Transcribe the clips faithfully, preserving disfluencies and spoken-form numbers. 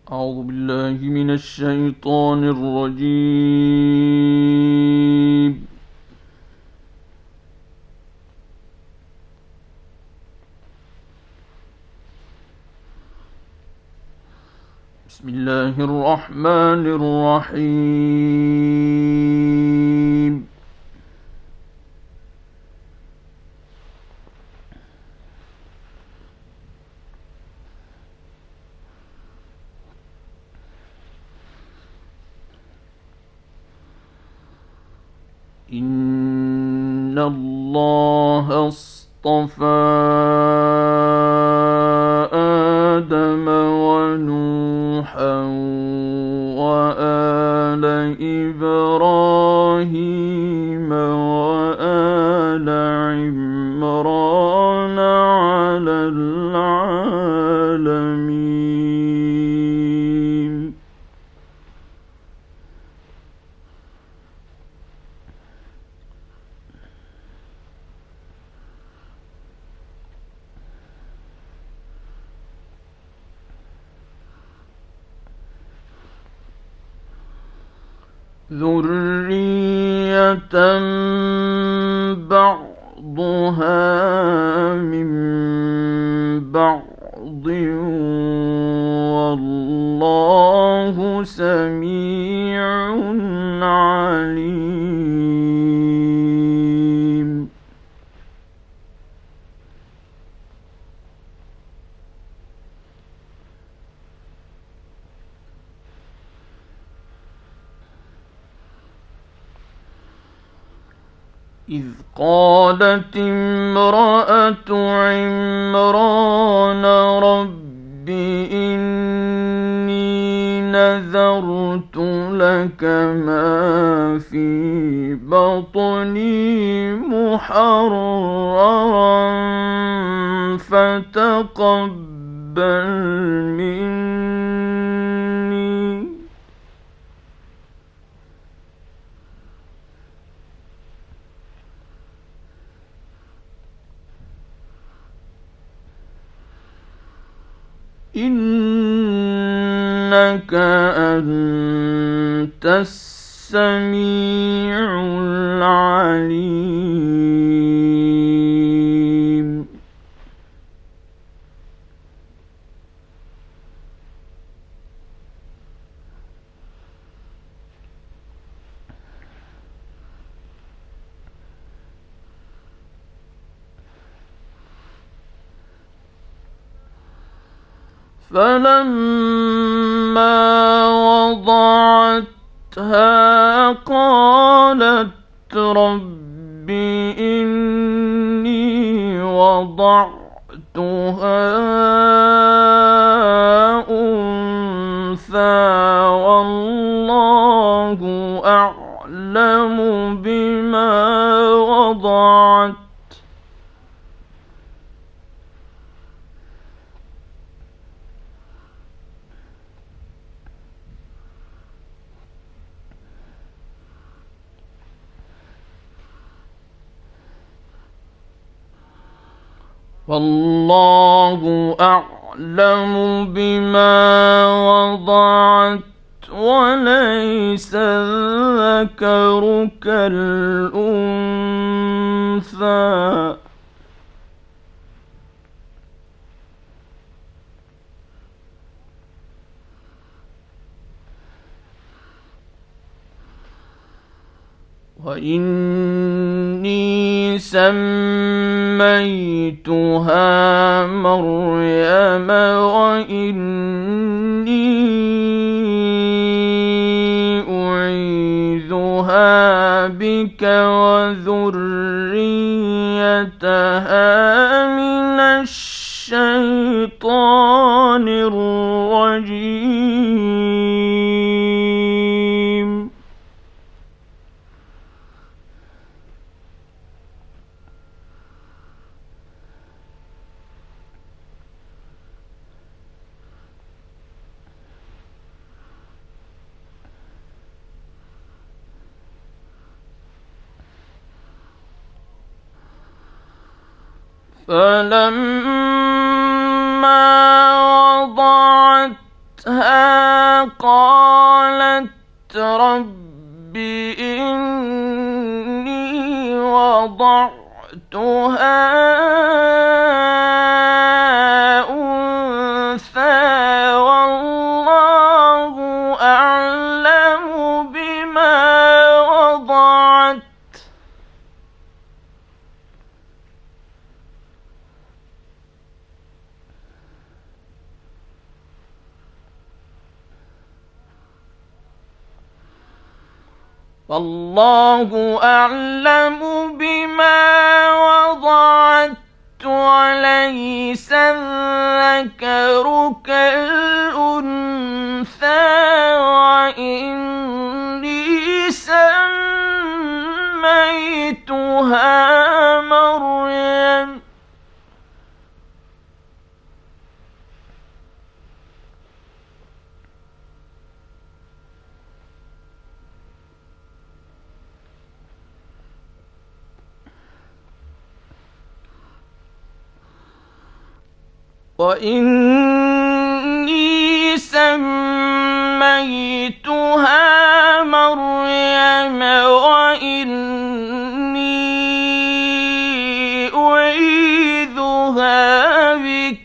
أعوذ بالله من الشيطان الرجيم. بسم الله الرحمن الرحيم. إن الله اصطفى آدم ونوحا وآل إبراهيم وآل عمران على العالمين. ذرية بعضها من بعض والله سميع عليم. إذ قالت امرأة عمران رب إني نذرت لك ما في بطني محررا فتقبل مني. إنك أنت السميع العليم. فلما وضعتها قالت رب إني وضعتها أنثى والله أعلم بما وضعت والله أعلم بما وضعت وليس الذكر كالأنثى وإني سميتها مريم وإني أعيذها بك وذريتها من الشيطان الرجيم. فلما وضعت قالت رب إني وضعتها أنثى والله أعلم بما وضعت والله أعلم بما وضعت وليس الذكر كالأنثى وإني سميتها مريم وإني سميتها مريم وإني أعيذها بك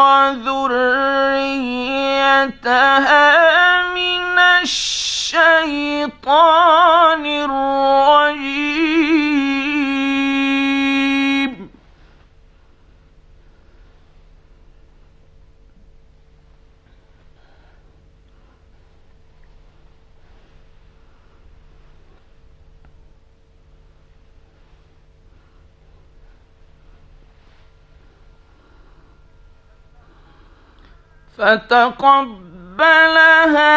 وذريتها من الشيطان الرجيم فتقبلها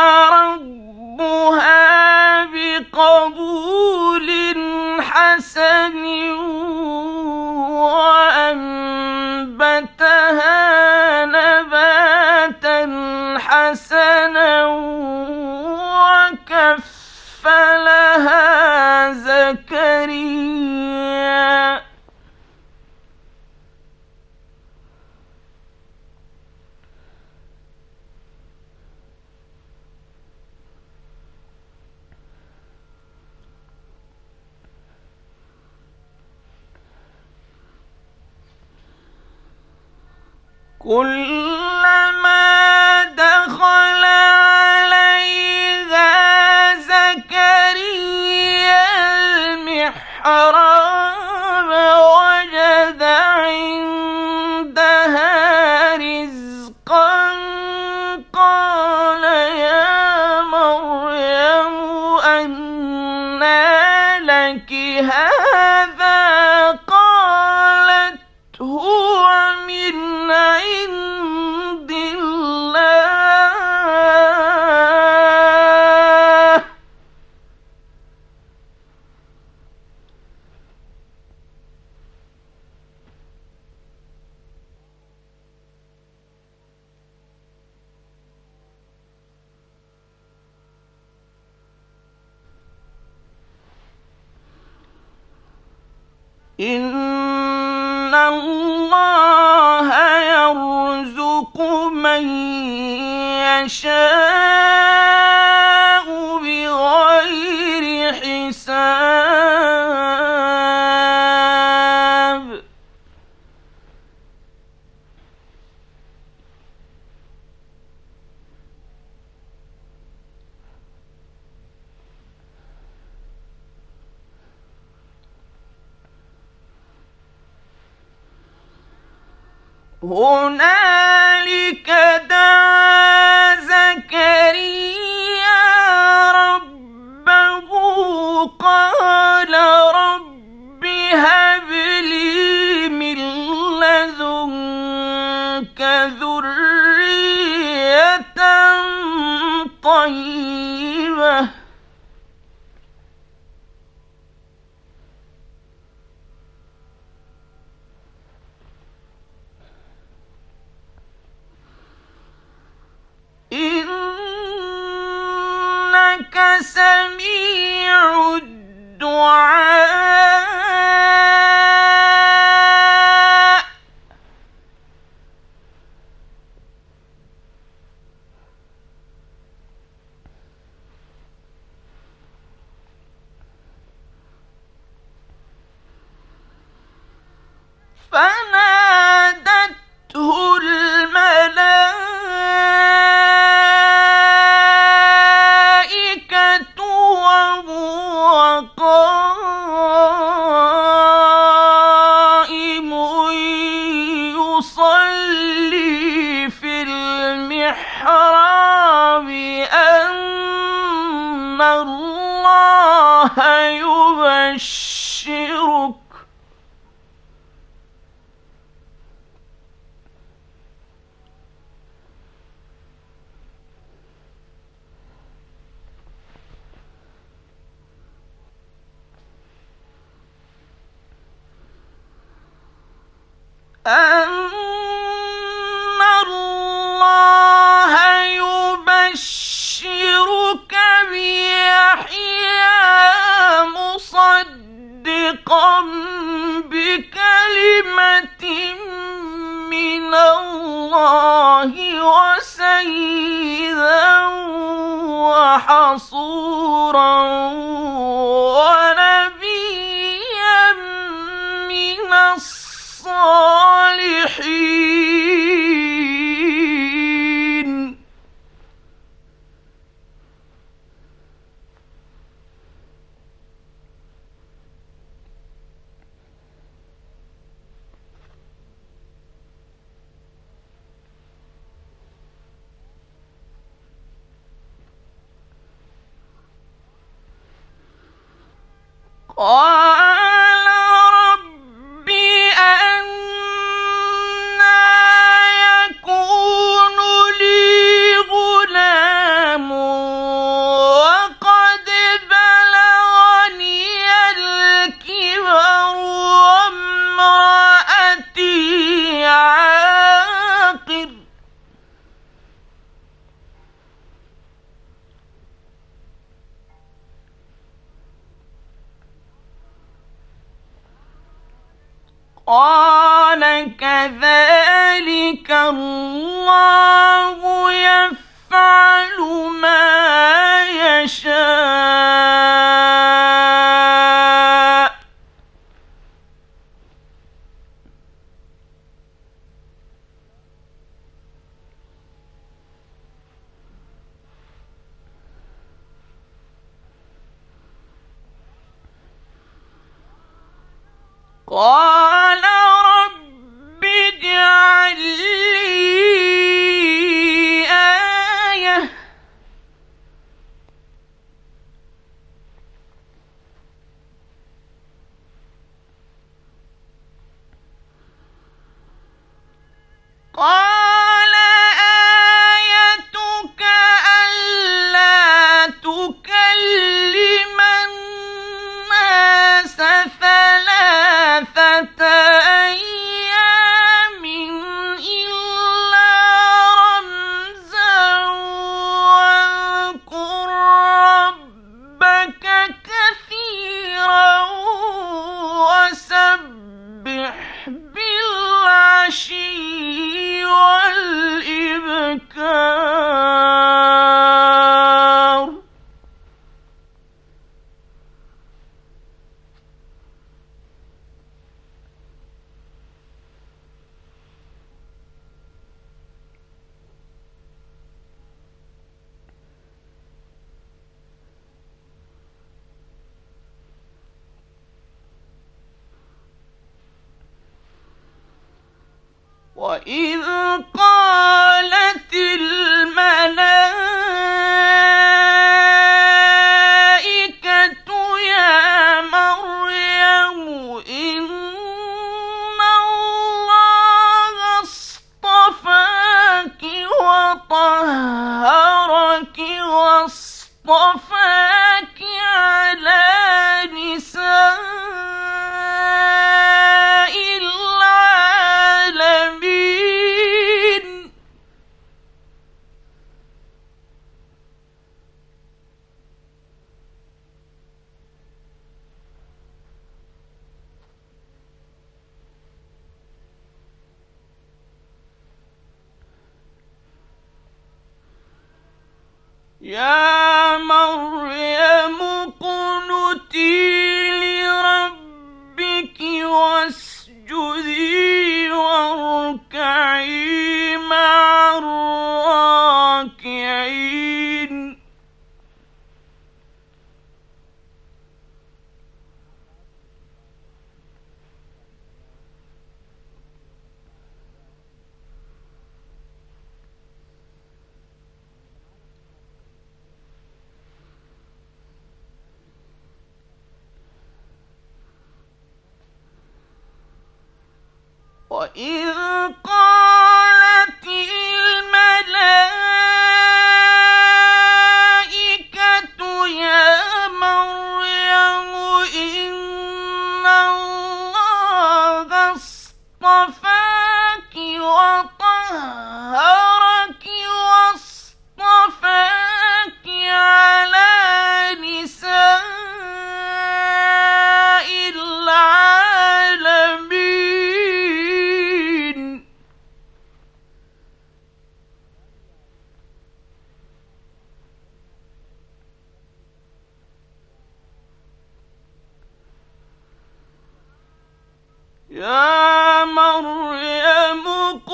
ربها بقبول حسن وأنبتها نباتا حسنا وكفلها زكريا كلما دخل عليها زكريا المحراب وجد عندها رزقا قال يا مريم أنى لك هذا قالت هو من عند الله إن الله يرزق من يشاء بغير حساب هنالك دعا زكريا ربه قال رب هب لي من لدنك ذرية طيبة إنك سميع الدعاء فنادته الملائكة وهو قائم يصلي في المحراب أن الله يبشرك أن الله يبشرك بيحيى مصدقا بكلمة من الله وسيدا وحصورا ونبيا من الصالحين. قال رب أنى يكون لي غلام وقد بلغني الكبر وامرأتي عاقر. قال كذلك الله يفعل ما يشاء. قال رب اجعل لي آية قال آيتك ألا تكلم الناس ثلاثة أيام إلا رمزا واذكر ربك كثيرا وسبح بالعشي والإبكار. وإذ قالت الملائكة يا مريم إن الله اصطفاك وطهرك واصطفاك على نساء العالمين. يا مريم اقنتي لربك واسجدي وإذ قالت الملائكة يا مريم إن الله اصطفاك وطهرك واصطفاك على نساء العالمين. يا مريم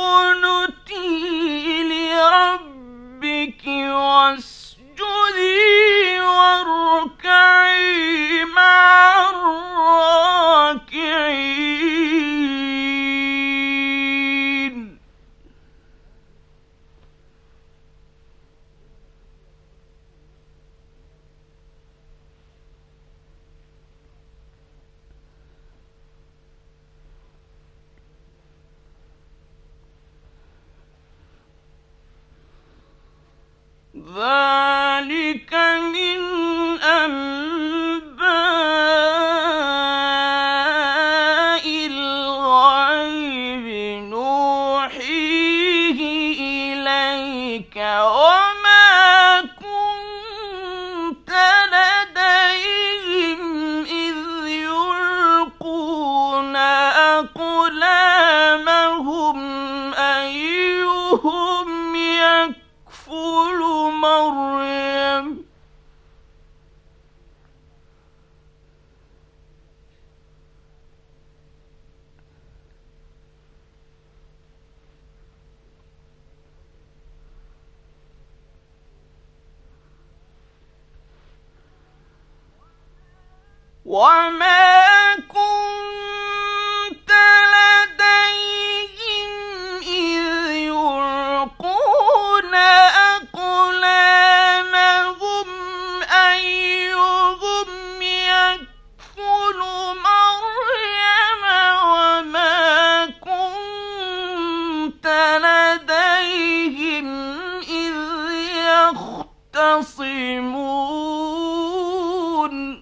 اقنتي لربك واسجدي واركعي مع الراكعين. ذلك من أنباء الغيب نوحيه إليك وما كنت لديهم إذ يلقون أقلامهم أيهم يكفل مريم. وما كنت لديهم إذ يلقون أقلامهم أيهم يكفل مريم وما كنت لديهم إذ يختصمون.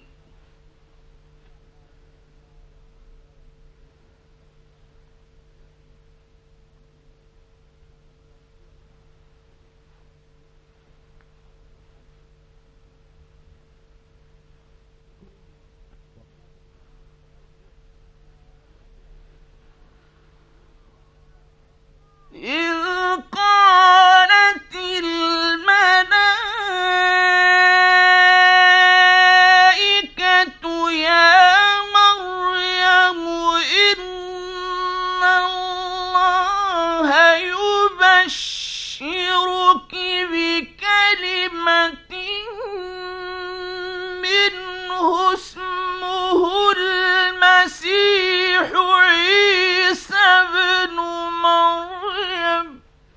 إذ قالت الملائكة يا مريم إن الله يبشرك بكلمة منه اسمه المسيح عيسى ابن مريم.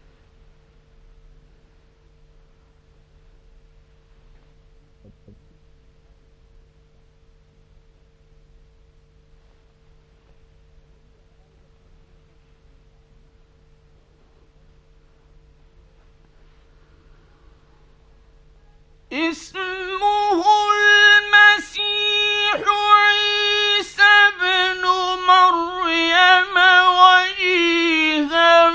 اسمه المسيح عيسى ابن مريم وجيها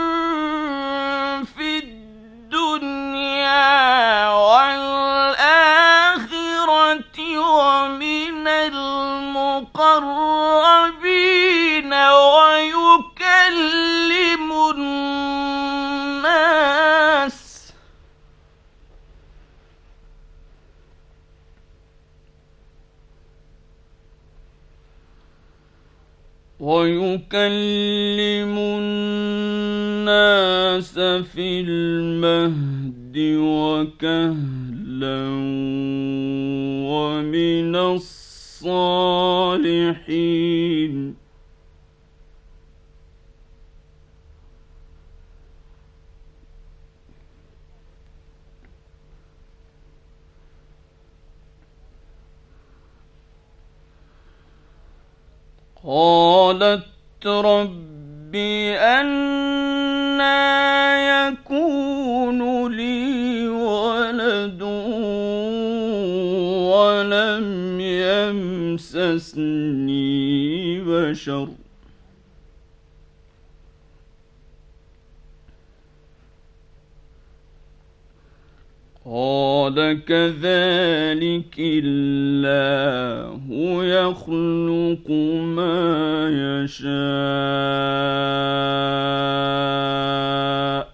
في الدنيا والآخرة ومن المقربين ويكلم الناس ويكلم الناس في المهد وكهلا ومن الصالحين. قالت رب رب أنى يكون لي ولد ولم يمسسني بشر قال كذلك الله يخلق ما يشاء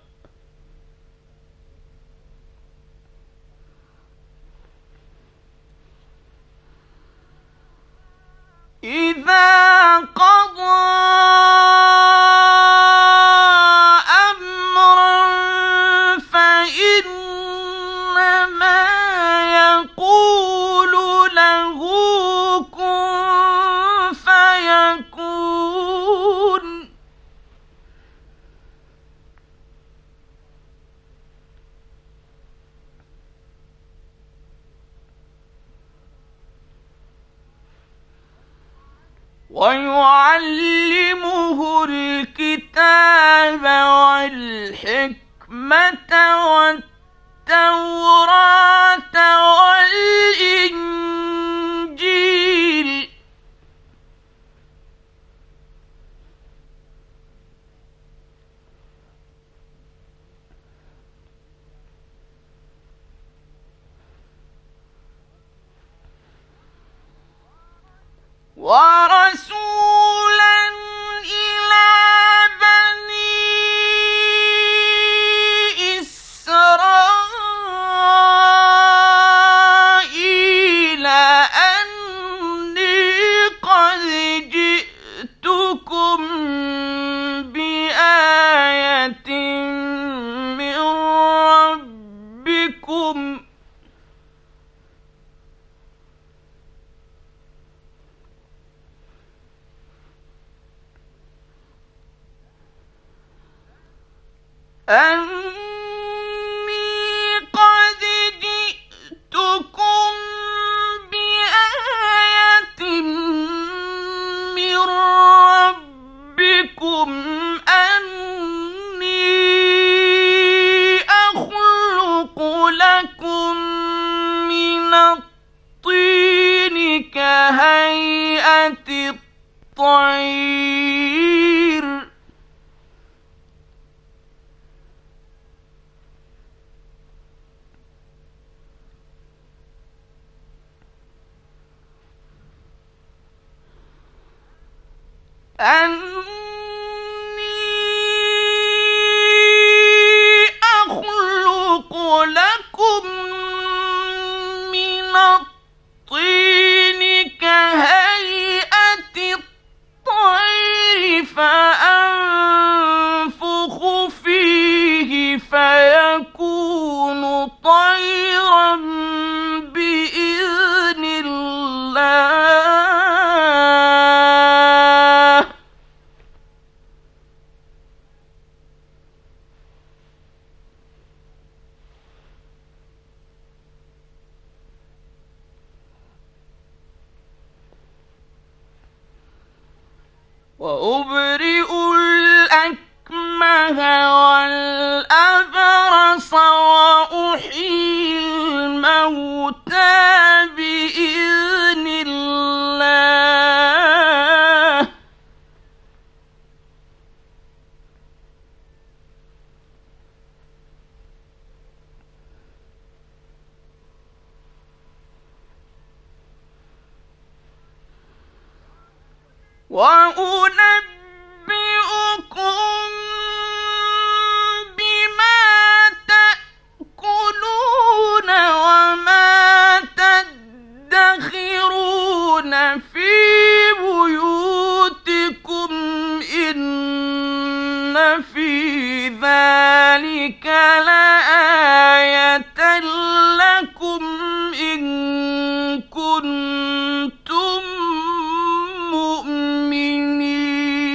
إذا قضى ويعلمه الكتاب والحكمة والتوراة والإنجيل ورسولا إلى بني إسرائيل أني قد جئتكم بآية من ربكم أني قد جئتكم بآية من ربكم أني أخلق لكم من الطين كهيئة الطير أني أخلق لكم من الطين كهيئة الطير فأنفخ فيه فيكون طيرا بإذن الله وأبرئ الأكمه والأبرص وأحيي الموتى بإذن الله وأنبئكم بما تأكلون وما تدخرون في بيوتكم إن في ذلك لآية لكم إن كنتم مؤمنين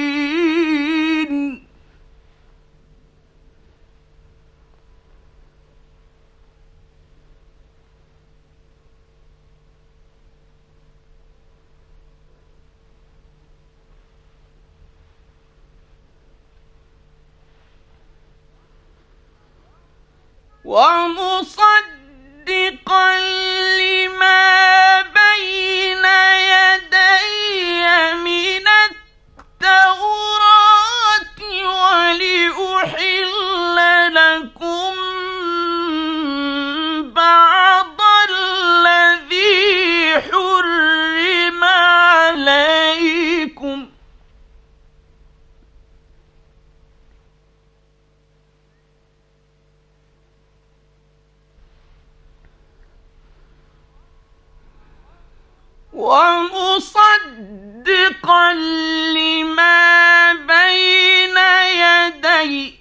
ومصدقا لما بين يدي من التوراة ولأحل لكم بعض الذي حرم عليكم ومصدقا لما بين يدي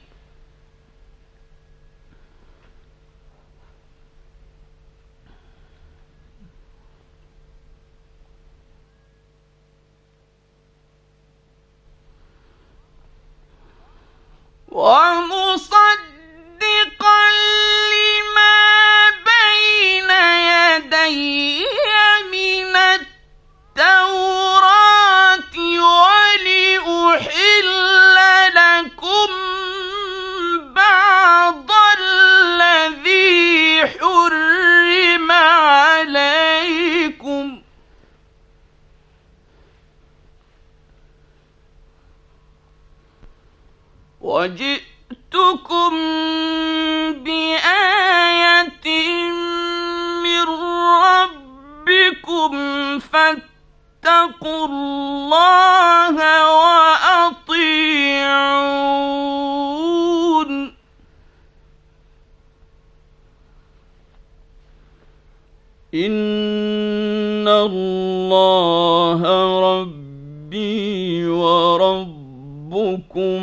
ومصدقا لما بين يدي من التوراة ولأحل لكم بعض الذي حرم عليكم وجئتكم بآية من ربكم فاتقوا الله وأطيعون إن الله ربي وربكم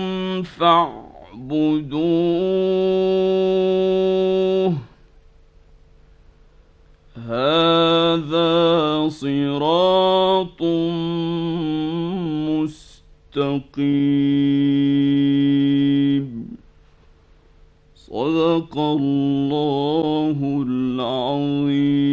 فاعبدوه هذا صراط مستقيم صدق الله العظيم.